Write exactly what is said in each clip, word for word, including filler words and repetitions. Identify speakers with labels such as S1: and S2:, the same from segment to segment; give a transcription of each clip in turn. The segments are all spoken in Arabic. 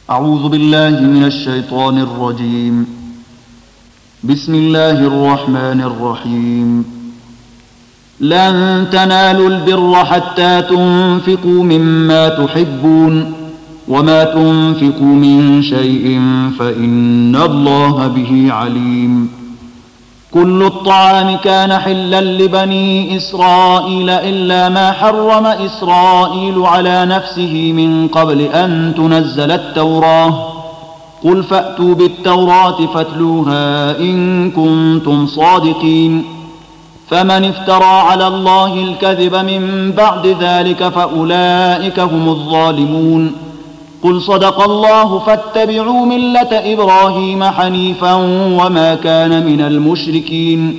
S1: أعوذ بالله من الشيطان الرجيم. بسم الله الرحمن الرحيم. لن تنالوا البر حتى تنفقوا مما تحبون وما تنفقوا من شيء فإن الله به عليم. كل الطعام كان حلا لبني إسرائيل إلا ما حرم إسرائيل على نفسه من قبل أن تنزل التوراة. قل فأتوا بالتوراة فاتلوها إن كنتم صادقين. فمن افترى على الله الكذب من بعد ذلك فأولئك هم الظالمون. قل صدق الله فاتبعوا ملة إبراهيم حنيفا وما كان من المشركين.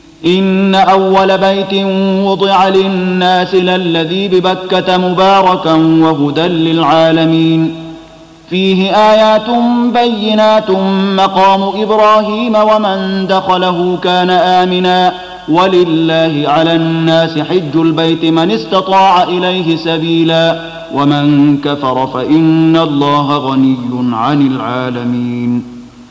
S1: إن أول بيت وضع للناس للذي ببكة مباركا وهدى للعالمين. فيه آيات بينات مقام إبراهيم ومن دخله كان آمنا ولله على الناس حج البيت من استطاع إليه سبيلا ومن كفر فإن الله غني عن العالمين.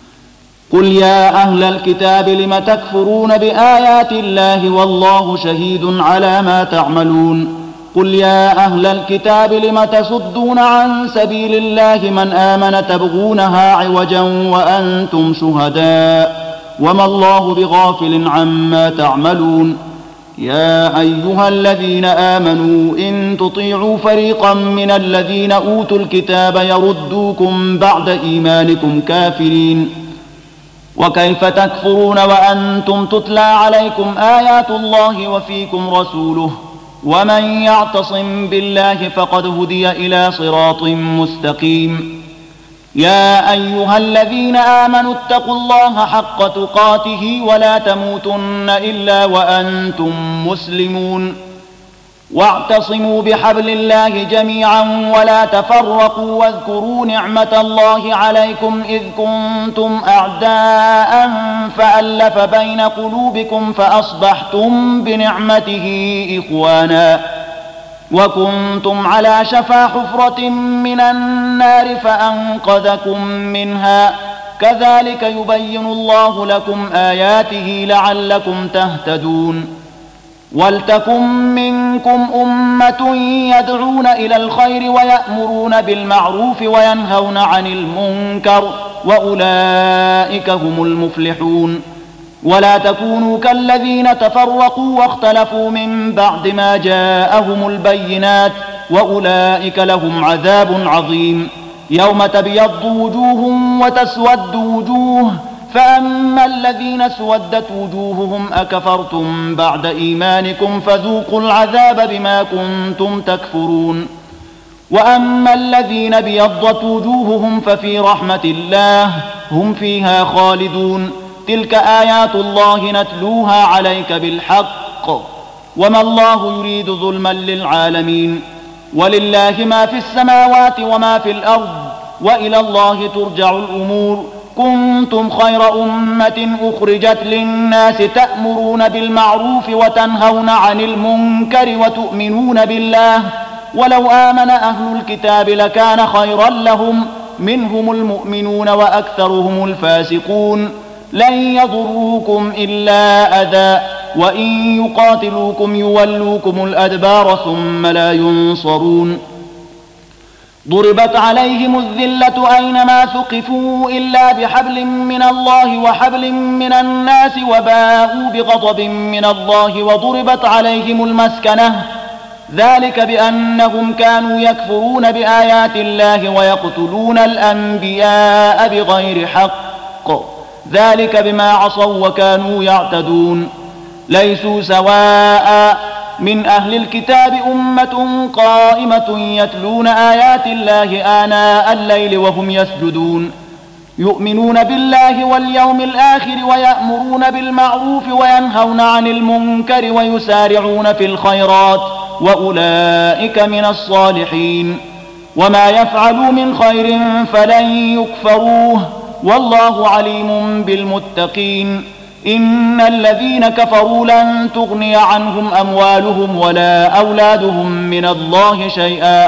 S1: قل يا أهل الكتاب لم تكفرون بآيات الله والله شهيد على ما تعملون. قل يا أهل الكتاب لم تصدون عن سبيل الله من آمن تبغونها عوجا وأنتم شهداء وما الله بغافل عما تعملون. يا أيها الذين آمنوا إن تطيعوا فريقا من الذين أوتوا الكتاب يردوكم بعد إيمانكم كافرين. وكيف تكفرون وأنتم تتلى عليكم آيات الله وفيكم رسوله ومن يعتصم بالله فقد هدي إلى صراط مستقيم. يا أيها الذين آمنوا اتقوا الله حق تقاته ولا تموتن إلا وأنتم مسلمون. واعتصموا بحبل الله جميعا ولا تفرقوا واذكروا نعمة الله عليكم إذ كنتم أعداء فألف بين قلوبكم فأصبحتم بنعمته إخوانا وكنتم على شفا حفرة من النار فأنقذكم منها. كذلك يبين الله لكم آياته لعلكم تهتدون. ولتكن منكم أمة يدعون إلى الخير ويأمرون بالمعروف وينهون عن المنكر وأولئك هم المفلحون. ولا تكونوا كالذين تفرقوا واختلفوا من بعد ما جاءهم البينات وأولئك لهم عذاب عظيم. يوم تبيض وجوه وتسود وجوه فأما الذين اسودت وجوههم أكفرتم بعد إيمانكم فذوقوا العذاب بما كنتم تكفرون. وأما الذين بيضت وجوههم ففي رحمة الله هم فيها خالدون. تلك آيات الله نتلوها عليك بالحق وما الله يريد ظلما للعالمين. ولله ما في السماوات وما في الأرض وإلى الله ترجع الأمور. كنتم خير أمة أخرجت للناس تأمرون بالمعروف وتنهون عن المنكر وتؤمنون بالله ولو آمن أهل الكتاب لكان خيرا لهم منهم المؤمنون وأكثرهم الفاسقون. لن يضروكم إلا أذى وإن يقاتلوكم يولوكم الأدبار ثم لا ينصرون. ضربت عليهم الذلة أينما ثقفوا إلا بحبل من الله وحبل من الناس وباءوا بغضب من الله وضربت عليهم المسكنة ذلك بأنهم كانوا يكفرون بآيات الله ويقتلون الأنبياء بغير حق ذلك بما عصوا وكانوا يعتدون. ليسوا سواء من أهل الكتاب أمة قائمة يتلون آيات الله آناء الليل وهم يسجدون يؤمنون بالله واليوم الآخر ويأمرون بالمعروف وينهون عن المنكر ويسارعون في الخيرات وأولئك من الصالحين. وما يفعلوا من خير فلن يكفروه والله عليم بالمتقين. إن الذين كفروا لن تغني عنهم أموالهم ولا أولادهم من الله شيئا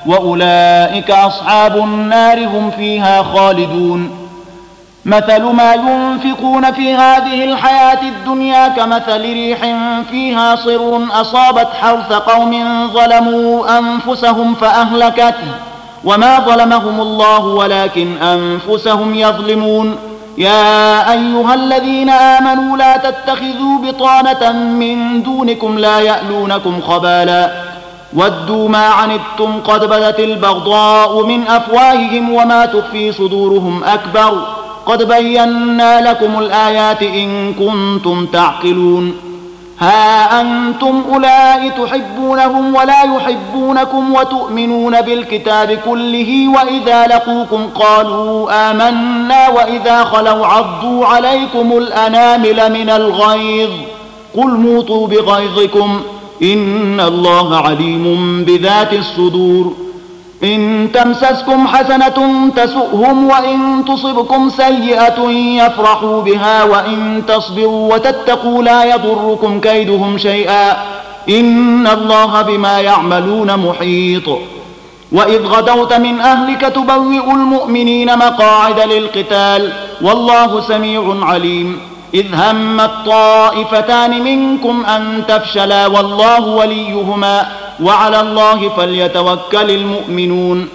S1: وأولئك أصحاب النار هم فيها خالدون. مثل ما ينفقون في هذه الحياة الدنيا كمثل ريح فيها صر أصابت حرث قوم ظلموا أنفسهم فأهلكته وما ظلمهم الله ولكن أنفسهم يظلمون. يا أيها الذين آمنوا لا تتخذوا بطانة من دونكم لا يألونكم خبالا ودوا ما عنتم قد بدت البغضاء من أفواههم وما تخفي صدورهم أكبر قد بينا لكم الآيات إن كنتم تعقلون. ها أنتم أولئك تحبونهم ولا يحبونكم وتؤمنون بالكتاب كله وإذا لقوكم قالوا آمنا وإذا خلوا عضوا عليكم الأنامل من الغيظ قل موتوا بغيظكم إن الله عليم بذات الصدور. إن تمسسكم حسنة تسؤهم وإن تصبكم سيئة يفرحوا بها وإن تصبروا وتتقوا لا يضركم كيدهم شيئا إن الله بما يعملون محيط. وإذ غدوت من أهلك تبوئ المؤمنين مقاعد للقتال والله سميع عليم. إذ همت طائفتان منكم أن تفشلا والله وليهما وعلى الله فليتوكل المؤمنون.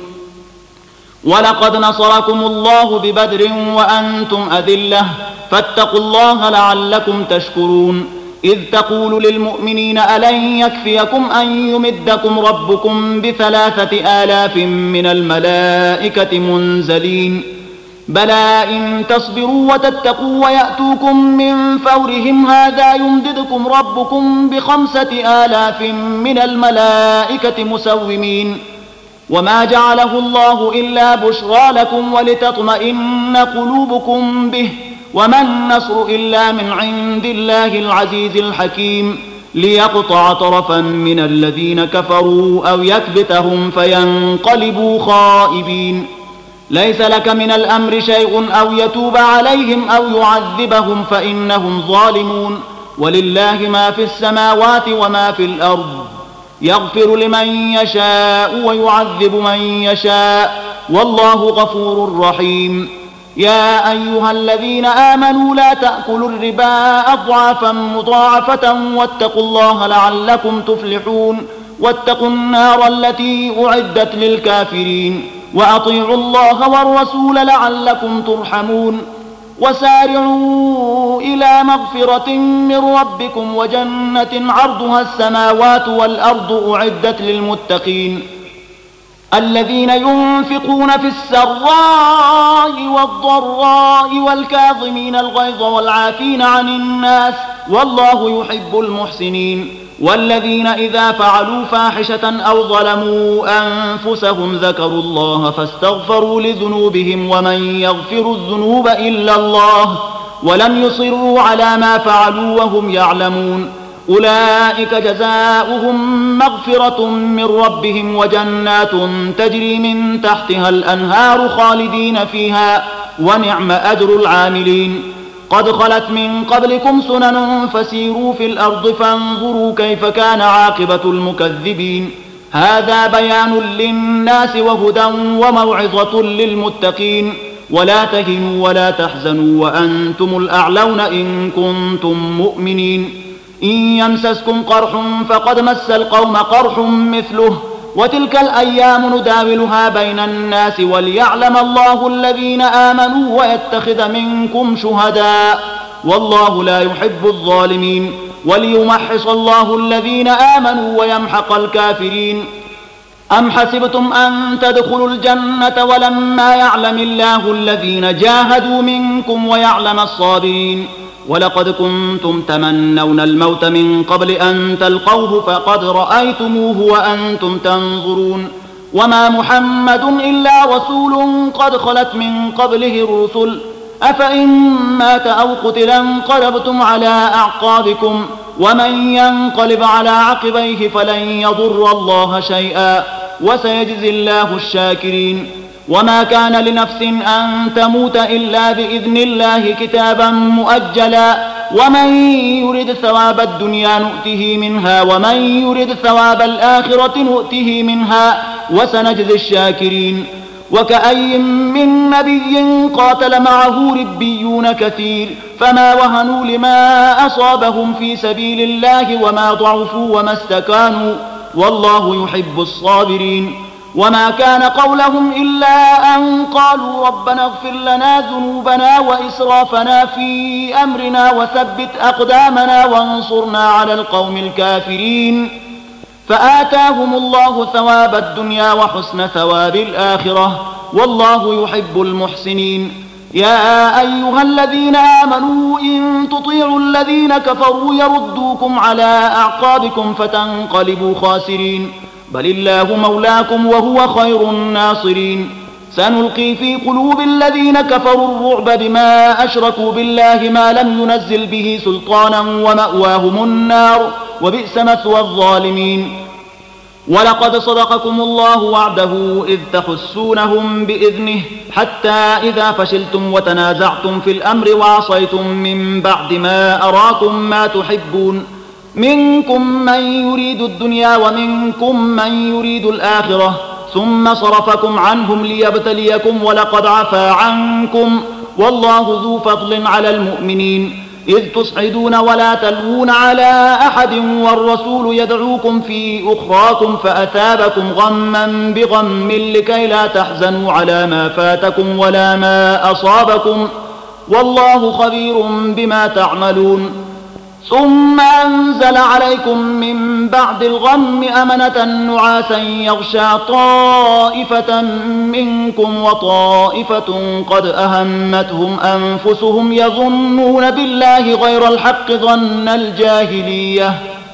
S1: ولقد نصركم الله ببدر وأنتم أذلة فاتقوا الله لعلكم تشكرون. إذ تقول للمؤمنين ألن يكفيكم أن يمدكم ربكم بثلاثة آلاف من الملائكة منزلين بلى إن تصبروا وتتقوا ويأتوكم من فورهم هذا يمددكم ربكم بخمسة آلاف من الملائكة مسومين. وما جعله الله إلا بشرى لكم ولتطمئن قلوبكم به وما النصر إلا من عند الله العزيز الحكيم ليقطع طرفا من الذين كفروا أو يكبتهم فينقلبوا خائبين. ليس لك من الأمر شيء أو يتوب عليهم أو يعذبهم فإنهم ظالمون ولله ما في السماوات وما في الأرض يغفر لمن يشاء ويعذب من يشاء والله غفور رحيم. يا أيها الذين آمنوا لا تأكلوا الربا أضعافا مضاعفة واتقوا الله لعلكم تفلحون. واتقوا النار التي أعدت للكافرين وأطيعوا الله والرسول لعلكم ترحمون. وسارعوا إلى مغفرة من ربكم وجنة عرضها السماوات والأرض أعدت للمتقين الذين ينفقون في السراء والضراء والكاظمين الغيظ والعافين عن الناس والله يحب المحسنين. والذين إذا فعلوا فاحشة أو ظلموا أنفسهم ذكروا الله فاستغفروا لذنوبهم ومن يغفر الذنوب إلا الله ولم يصروا على ما فعلوا وهم يعلمون أولئك جزاؤهم مغفرة من ربهم وجنات تجري من تحتها الأنهار خالدين فيها ونعم أجر العاملين. قد خلت من قبلكم سنن فسيروا في الأرض فانظروا كيف كان عاقبة المكذبين. هذا بيان للناس وهدى وموعظة للمتقين. ولا تهنوا ولا تحزنوا وأنتم الأعلون إن كنتم مؤمنين. إن يمسسكم قرح فقد مس القوم قرح مثله وتلك الأيام نداولها بين الناس وليعلم الله الذين آمنوا ويتخذ منكم شهداء والله لا يحب الظالمين وليمحص الله الذين آمنوا ويمحق الكافرين. أم حسبتم أن تدخلوا الجنة ولما يعلم الله الذين جاهدوا منكم ويعلم الصابرين ولقد كنتم تمنون الموت من قبل أن تلقوه فقد رأيتموه وأنتم تنظرون. وما محمد إلا رسول قد خلت من قبله الرسل أفإن مات أو قتل انقلبتم على أعقابكم ومن ينقلب على عقبيه فلن يضر الله شيئا وسيجزي الله الشاكرين. وما كان لنفس أن تموت إلا بإذن الله كتابا مؤجلا ومن يرد ثواب الدنيا نؤته منها ومن يرد ثواب الآخرة نؤته منها وسنجزي الشاكرين. وكأي من نبي قاتل معه ربيون كثير فما وهنوا لما أصابهم في سبيل الله وما ضعفوا وما استكانوا والله يحب الصابرين. وما كان قولهم إلا أن قالوا ربنا اغفر لنا ذنوبنا وإسرافنا في أمرنا وثبت أقدامنا وانصرنا على القوم الكافرين. فآتاهم الله ثواب الدنيا وحسن ثواب الآخرة والله يحب المحسنين. يا أيها الذين آمنوا إن تطيعوا الذين كفروا يردوكم على أعقابكم فتنقلبوا خاسرين. بل الله مولاكم وهو خير الناصرين. سنلقي في قلوب الذين كفروا الرعب بما أشركوا بالله ما لم ينزل به سلطانا ومأواهم النار وبئس مثوى الظالمين. ولقد صدقكم الله وعده إذ تحسونهم بإذنه حتى إذا فشلتم وتنازعتم في الأمر وعصيتم من بعد ما أراكم ما تحبون منكم من يريد الدنيا ومنكم من يريد الآخرة ثم صرفكم عنهم ليبتليكم ولقد عفا عنكم والله ذو فضل على المؤمنين. إذ تصعدون ولا تلوون على أحد والرسول يدعوكم في أخراكم فأثابكم غما بغم لكي لا تحزنوا على ما فاتكم ولا ما أصابكم والله خبير بما تعملون. ثم أنزل عليكم من بعد الغم أمنة نعاسا يغشى طائفة منكم وطائفة قد أهمتهم أنفسهم يظنون بالله غير الحق ظن الجاهلية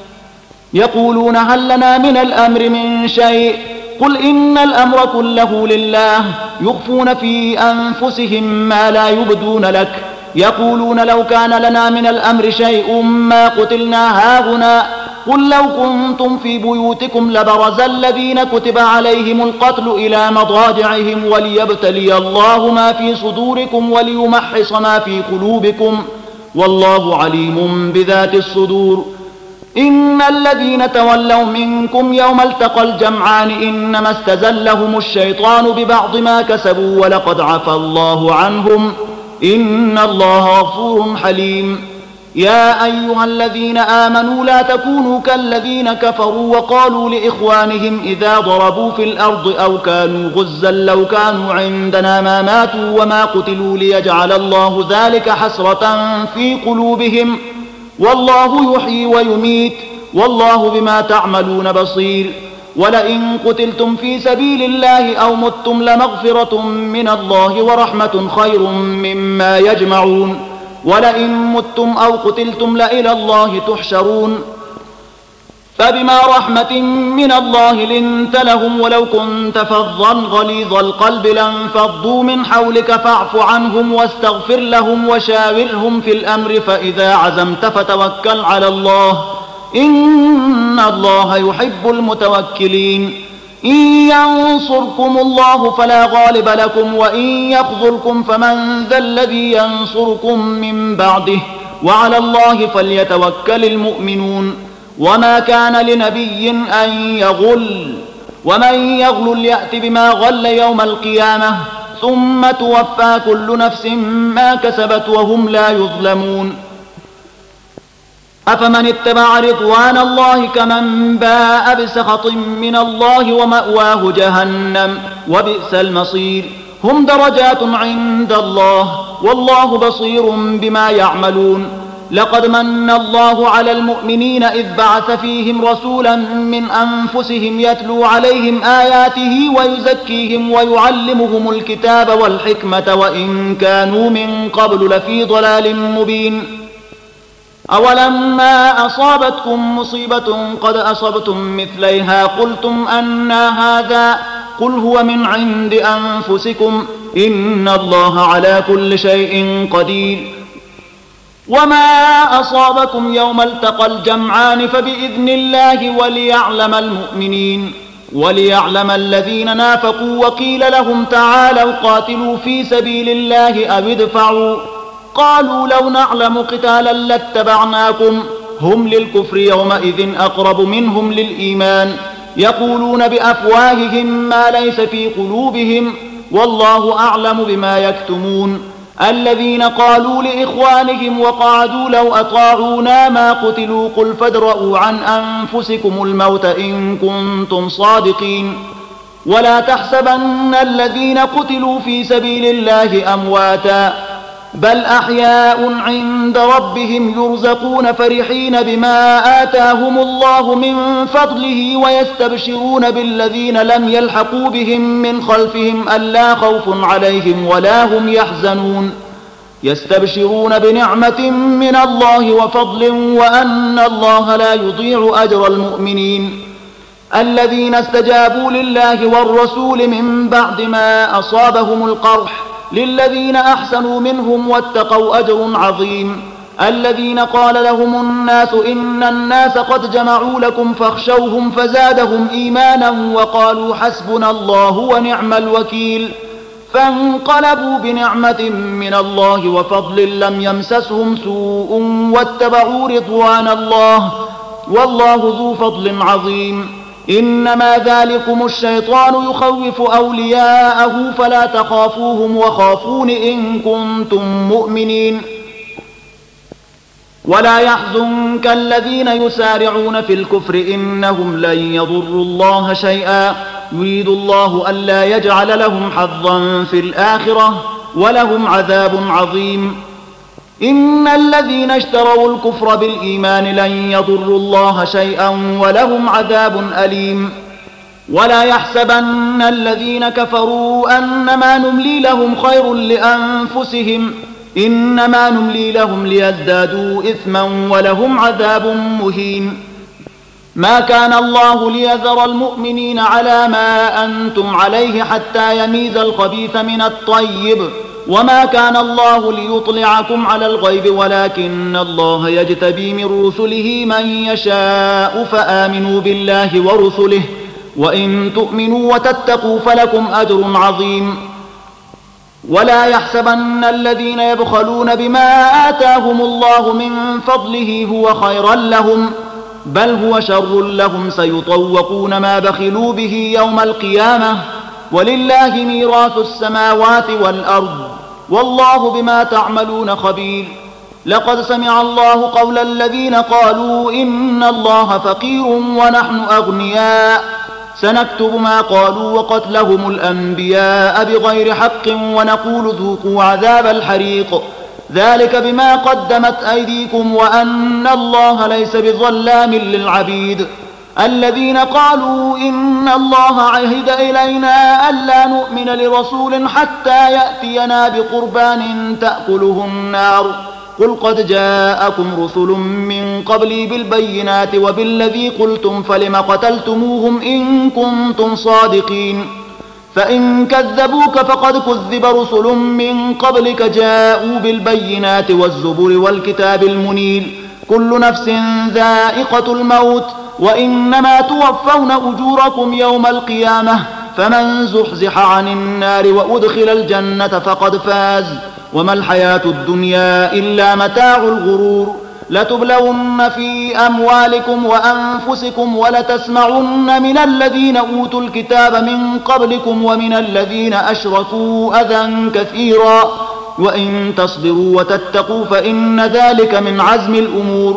S1: يقولون هل لنا من الأمر من شيء قل إن الأمر كله لله يخفون في أنفسهم ما لا يبدون لك يقولون لو كان لنا من الأمر شيء ما قتلنا هاهنا قل لو كنتم في بيوتكم لبرز الذين كتب عليهم القتل إلى مضاجعهم وليبتلي الله ما في صدوركم وليمحص ما في قلوبكم والله عليم بذات الصدور. إن الذين تولوا منكم يوم التقى الجمعان إنما استزلهم الشيطان ببعض ما كسبوا ولقد عفى الله عنهم إن الله غفور حليم. يا أيها الذين آمنوا لا تكونوا كالذين كفروا وقالوا لإخوانهم إذا ضربوا في الأرض أو كانوا غزا لو كانوا عندنا ما ماتوا وما قتلوا ليجعل الله ذلك حسرة في قلوبهم والله يحيي ويميت والله بما تعملون بصير. ولئن قتلتم في سبيل الله أو متم لمغفرة من الله ورحمة خير مما يجمعون. ولئن متم أو قتلتم لإلى الله تحشرون. فبما رحمة من الله لنت لهم ولو كنت فظا غليظ القلب لانفضوا من حولك فاعف عنهم واستغفر لهم وشاورهم في الأمر فإذا عزمت فتوكل على الله إن الله يحب المتوكلين. إن ينصركم الله فلا غالب لكم وإن يخذلكم فمن ذا الذي ينصركم من بعده وعلى الله فليتوكل المؤمنون. وما كان لنبي أن يغل ومن يغل يأت بما غل يوم القيامة ثم توفى كل نفس ما كسبت وهم لا يظلمون. أفمن اتبع رضوان الله كمن باء بسخط من الله ومأواه جهنم وبئس المصير. هم درجات عند الله والله بصير بما يعملون. لقد من الله على المؤمنين إذ بعث فيهم رسولا من أنفسهم يتلو عليهم آياته ويزكيهم ويعلمهم الكتاب والحكمة وإن كانوا من قبل لفي ضلال مبين. أولما أصابتكم مصيبة قد أصبتم مثليها قلتم أنى هذا قل هو من عند أنفسكم إن الله على كل شيء قدير. وما أصابكم يوم التقى الجمعان فبإذن الله وليعلم المؤمنين وليعلم الذين نافقوا وقيل لهم تعالوا قاتلوا في سبيل الله أو ادفعوا قالوا لو نعلم قتالا لاتبعناكم هم للكفر يومئذ أقرب منهم للإيمان يقولون بأفواههم ما ليس في قلوبهم والله أعلم بما يكتمون. الذين قالوا لإخوانهم وقعدوا لو أطاعونا ما قتلوا قل فادرءوا عن أنفسكم الموت إن كنتم صادقين. ولا تحسبن الذين قتلوا في سبيل الله أمواتا بل أحياء عند ربهم يرزقون فرحين بما آتاهم الله من فضله ويستبشرون بالذين لم يلحقوا بهم من خلفهم ألا خوف عليهم ولا هم يحزنون. يستبشرون بنعمة من الله وفضل وأن الله لا يضيع أجر المؤمنين. الذين استجابوا لله والرسول من بعد ما أصابهم القرح للذين أحسنوا منهم واتقوا أجر عظيم. الذين قال لهم الناس إن الناس قد جمعوا لكم فاخشوهم فزادهم إيمانا وقالوا حسبنا الله ونعم الوكيل. فانقلبوا بنعمة من الله وفضل لم يمسسهم سوء واتبعوا رضوان الله والله ذو فضل عظيم. إنما ذلكم الشيطان يخوف أولياءه فلا تخافوهم وخافون إن كنتم مؤمنين. ولا يحزنك الذين يسارعون في الكفر إنهم لن يضروا الله شيئا يريد الله ألا يجعل لهم حظا في الآخرة ولهم عذاب عظيم. إن الذين اشتروا الكفر بالإيمان لن يضروا الله شيئا ولهم عذاب أليم. ولا يحسبن الذين كفروا أنما نملي لهم خير لأنفسهم إنما نملي لهم ليزدادوا إثما ولهم عذاب مهين. ما كان الله ليذر المؤمنين على ما أنتم عليه حتى يميز الخبيث من الطيب وما كان الله ليطلعكم على الغيب ولكن الله يجتبي من رسله من يشاء فآمنوا بالله ورسله وإن تؤمنوا وتتقوا فلكم أجر عظيم. ولا يحسبن الذين يبخلون بما آتاهم الله من فضله هو خيرا لهم بل هو شر لهم سيطوقون ما بخلوا به يوم القيامة ولله ميراث السماوات والأرض والله بما تعملون خبير. لقد سمع الله قول الذين قالوا إن الله فقير ونحن أغنياء سنكتب ما قالوا وقتلهم الأنبياء بغير حق ونقول ذوقوا عذاب الحريق ذلك بما قدمت أيديكم وأن الله ليس بظلام للعبيد. الذين قالوا إن الله عهد إلينا ألا نؤمن لرسول حتى يأتينا بقربان تأكله النار قل قد جاءكم رسل من قبلي بالبينات وبالذي قلتم فلم قتلتموهم إن كنتم صادقين. فإن كذبوك فقد كذب رسل من قبلك جاءوا بالبينات والزبر والكتاب المنير كل نفس ذائقة الموت وإنما توفون أجوركم يوم القيامة فمن زحزح عن النار وأدخل الجنة فقد فاز وما الحياة الدنيا إلا متاع الغرور. لتبلون في أموالكم وأنفسكم ولتسمعن من الذين أوتوا الكتاب من قبلكم ومن الذين أشركوا أذى كثيرا وإن تصبروا وتتقوا فإن ذلك من عزم الأمور.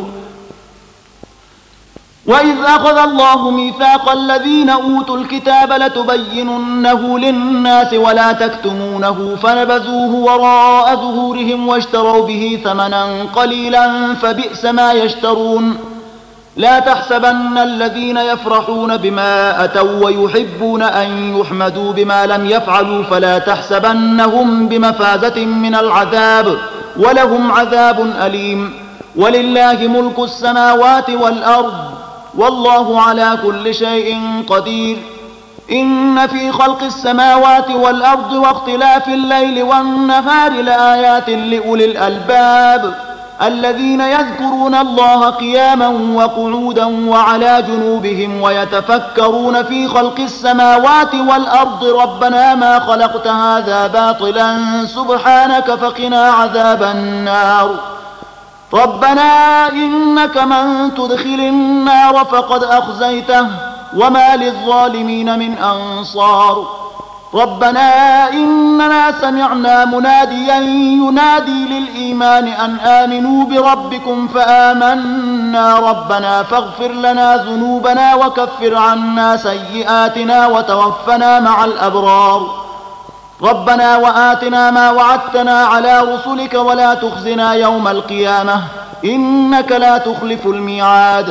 S1: وإذ أخذ الله ميثاق الذين أوتوا الكتاب لتبيننه للناس ولا تكتمونه فنبذوه وراء ظهورهم واشتروا به ثمنا قليلا فبئس ما يشترون. لا تحسبن الذين يفرحون بما أتوا ويحبون أن يحمدوا بما لم يفعلوا فلا تحسبنهم بمفازة من العذاب ولهم عذاب أليم. ولله ملك السماوات والأرض والله على كل شيء قدير. إن في خلق السماوات والأرض واختلاف الليل والنهار لآيات لأولي الألباب الذين يذكرون الله قياما وقعودا وعلى جنوبهم ويتفكرون في خلق السماوات والأرض ربنا ما خلقت هذا باطلا سبحانك فقنا عذاب النار. ربنا إنك من تدخل النار فقد أخزيته وما للظالمين من أنصار. ربنا إننا سمعنا مناديا ينادي للإيمان أن آمنوا بربكم فآمنا ربنا فاغفر لنا ذنوبنا وكفر عنا سيئاتنا وتوفنا مع الأبرار. ربنا وآتنا ما وعدتنا على رسلك ولا تخزنا يوم القيامة إنك لا تخلف الميعاد.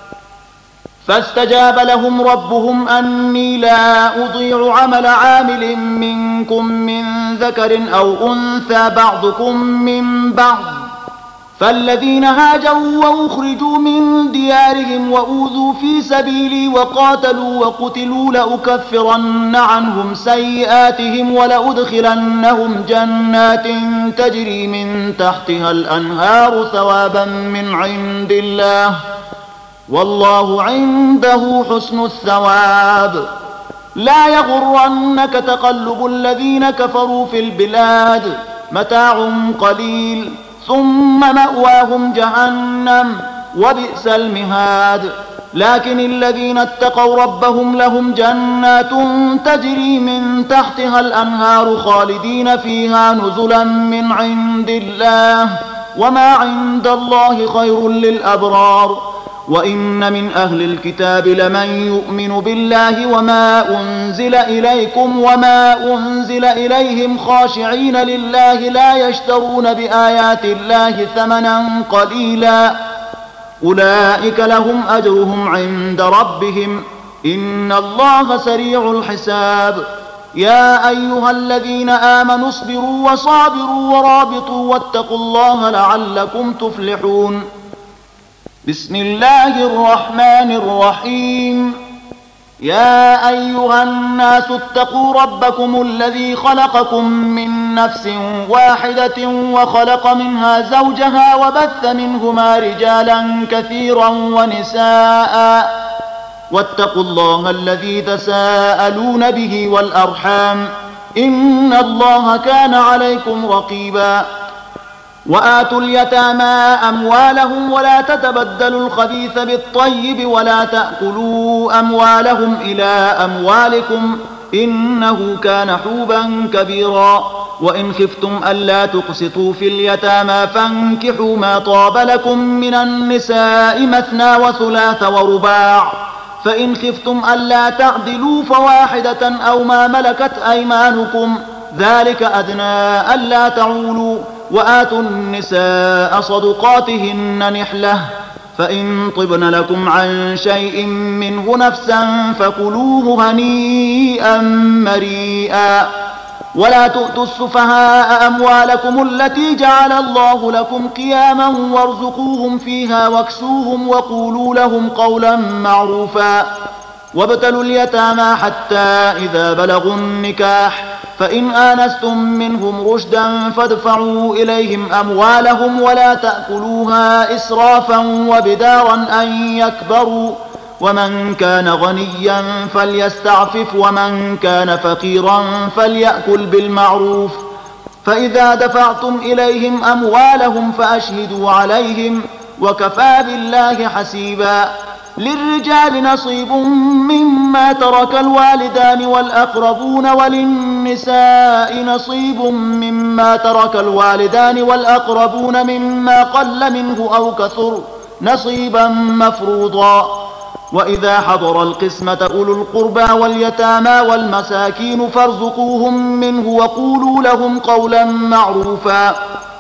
S1: فاستجاب لهم ربهم أني لا أضيع عمل عامل منكم من ذكر أو أنثى بعضكم من بعض. فالذين هاجروا وأخرجوا من ديارهم وأوذوا في سبيلي وقاتلوا وقتلوا لأكفرن عنهم سيئاتهم ولأدخلنهم جنات تجري من تحتها الأنهار ثوابا من عند الله والله عنده حسن الثواب. لا يغرنك تقلب الذين كفروا في البلاد متاع قليل ثم مأواهم جهنم وبئس المهاد. لكن الذين اتقوا ربهم لهم جنات تجري من تحتها الأنهار خالدين فيها نزلا من عند الله وما عند الله خير للأبرار. وإن من أهل الكتاب لمن يؤمن بالله وما أنزل إليكم وما أنزل إليهم خاشعين لله لا يشترون بآيات الله ثمنا قليلا أولئك لهم أجرهم عند ربهم إن الله سريع الحساب. يا أيها الذين آمنوا اصبروا وصابروا ورابطوا واتقوا الله لعلكم تفلحون. بسم الله الرحمن الرحيم. يا أيها الناس اتقوا ربكم الذي خلقكم من نفس واحدة وخلق منها زوجها وبث منهما رجالا كثيرا ونساء واتقوا الله الذي تساءلون به والأرحام إن الله كان عليكم رقيبا. وآتوا اليتامى أموالهم ولا تتبدلوا الخبيث بالطيب ولا تأكلوا أموالهم إلى أموالكم إنه كان حوبا كبيرا. وإن خفتم ألا تقسطوا في اليتامى فانكحوا ما طاب لكم من النساء مثنى وثلاث ورباع. فإن خفتم ألا تعدلوا فواحدة أو ما ملكت أيمانكم ذلك أدنى ألا تعولوا. وآتوا النساء صدقاتهن نحلة فإن طبن لكم عن شيء منه نفسا فكلوه هنيئا مريئا. ولا تؤتوا السفهاء أموالكم التي جعل الله لكم قياما وارزقوهم فيها واكسوهم وقولوا لهم قولا معروفا. وابتلوا اليتامى حتى إذا بلغوا النكاح فإن آنستم منهم رشدا فادفعوا إليهم أموالهم ولا تأكلوها إسرافا وبدارا أن يكبروا. ومن كان غنيا فليستعفف ومن كان فقيرا فليأكل بالمعروف. فإذا دفعتم إليهم أموالهم فأشهدوا عليهم وكفى بالله حسيبا. للرجال نصيب مما ترك الوالدان والأقربون وللنساء نصيب مما ترك الوالدان والأقربون مما قل منه أو كثر نصيبا مفروضا. وإذا حضر القسمة أولو القربى واليتامى والمساكين فارزقوهم منه وقولوا لهم قولا معروفا.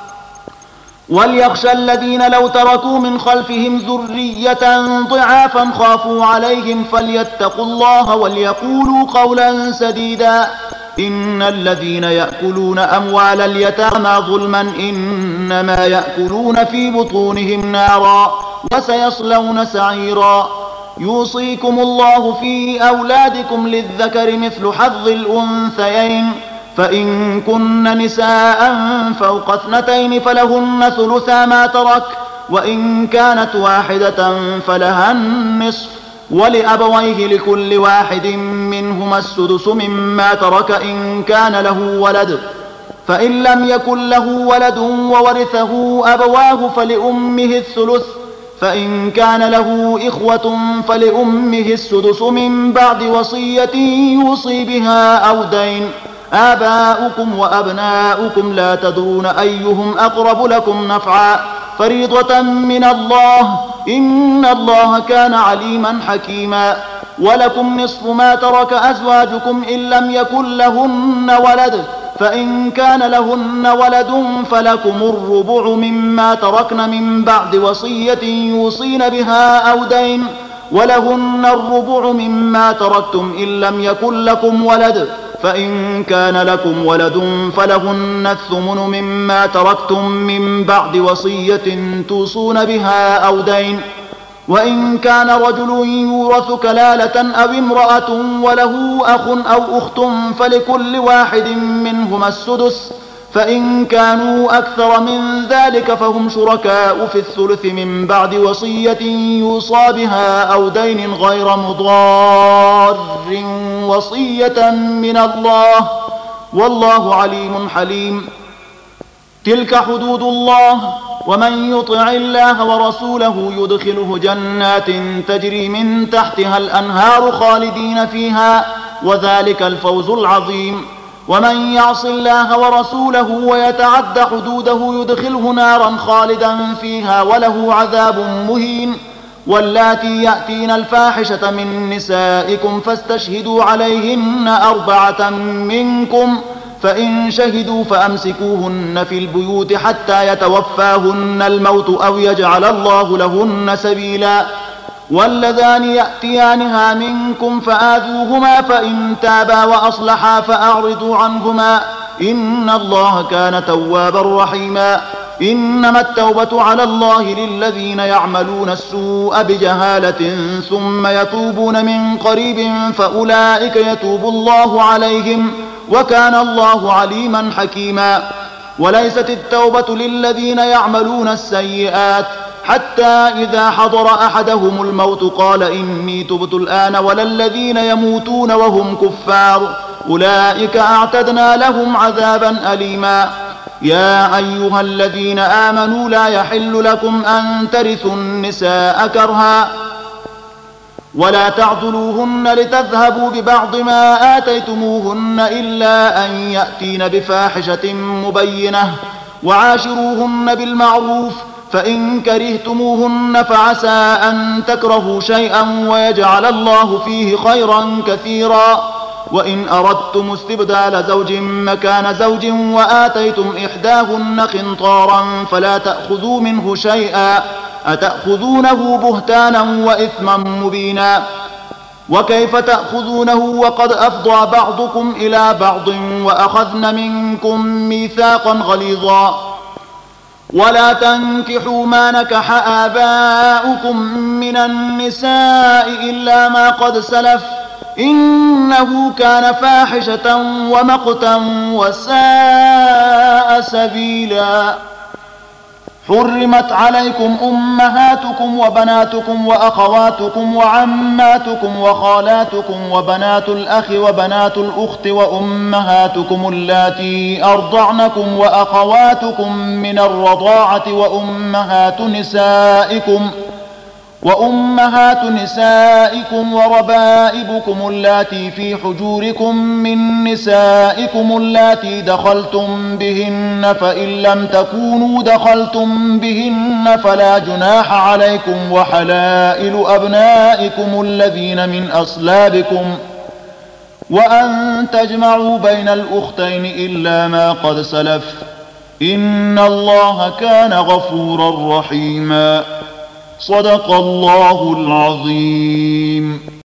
S1: وليخشى الذين لو تركوا من خلفهم ذرية ضعافا خافوا عليهم فليتقوا الله وليقولوا قولا سديدا. إن الذين يأكلون أموال اليتامى ظلما إنما يأكلون في بطونهم نارا وسيصلون سعيرا. يوصيكم الله في أولادكم للذكر مثل حظ الأنثيين فإن كن نساء فوق اثنتين فلهن ثلثا ما ترك وإن كانت واحدة فلها النصف ولأبويه لكل واحد منهما السدس مما ترك إن كان له ولد. فإن لم يكن له ولد وورثه أبواه فلأمه الثلث فإن كان له إخوة فلأمه السدس من بعد وصية يوصي بها أو دين. آباؤكم وأبناؤكم لا تدرون أيهم أقرب لكم نفعا فريضة من الله إن الله كان عليما حكيما. ولكم نصف ما ترك أزواجكم إن لم يكن لهن ولد فإن كان لهن ولد فلكم الربع مما تركن من بعد وصية يوصين بها أو دين ولهن الربع مما تركتم إن لم يكن لكم ولد فإن كان لكم ولد فلهن الثمن مما تركتم من بعد وصية توصون بها أو دين. وإن كان رجل يورث كلالة أو امرأة وله أخ أو أخت فلكل واحد منهما السدس فإن كانوا أكثر من ذلك فهم شركاء في الثلث من بعد وصية يوصى بها أو دين غير مضار وصية من الله والله عليم حليم. تلك حدود الله ومن يطع الله ورسوله يدخله جنات تجري من تحتها الأنهار خالدين فيها وذلك الفوز العظيم. ومن يعص الله ورسوله ويتعد حدوده يدخله نارا خالدا فيها وله عذاب مهين. واللاتي يأتين الفاحشة من نسائكم فاستشهدوا عليهن أربعة منكم فإن شهدوا فأمسكوهن في البيوت حتى يتوفاهن الموت أو يجعل الله لهن سبيلا. واللذان يأتيانها منكم فآذوهما فإن تابا وأصلحا فأعرضوا عنهما إن الله كان توابا رحيما. إنما التوبة على الله للذين يعملون السوء بجهالة ثم يتوبون من قريب فأولئك يتوب الله عليهم وكان الله عليما حكيما. وليست التوبة للذين يعملون السيئات حتى إذا حضر أحدهم الموت قال إني تبت الآن ولا الذين يموتون وهم كفار أولئك أعتدنا لهم عذابا أليما. يا أيها الذين آمنوا لا يحل لكم أن ترثوا النساء كرها ولا تعضلوهن لتذهبوا ببعض ما آتيتموهن إلا أن يأتين بفاحشة مبينة وعاشروهن بالمعروف فإن كرهتموهن فعسى أن تكرهوا شيئا ويجعل الله فيه خيرا كثيرا. وإن أردتم استبدال زوج مكان زوج وآتيتم إحداهن قنطارا فلا تأخذوا منه شيئا أتأخذونه بهتانا وإثما مبينا. وكيف تأخذونه وقد أفضى بعضكم إلى بعض وأخذن منكم ميثاقا غليظا. ولا تنكحوا ما نكح آباؤكم من النساء إلا ما قد سلف إنه كان فاحشة ومقتا وساء سبيلا. حرمت عليكم أمهاتكم وبناتكم وأخواتكم وعماتكم وخالاتكم وبنات الأخ وبنات الأخت وأمهاتكم اللاتي أرضعنكم وأخواتكم من الرضاعة وأمهات نسائكم وأمهات نسائكم وربائبكم اللاتي في حجوركم من نسائكم اللاتي دخلتم بهن فإن لم تكونوا دخلتم بهن فلا جناح عليكم وحلائل أبنائكم الذين من أصلابكم وأن تجمعوا بين الأختين إلا ما قد سلف إن الله كان غفورا رحيما. صدق الله العظيم.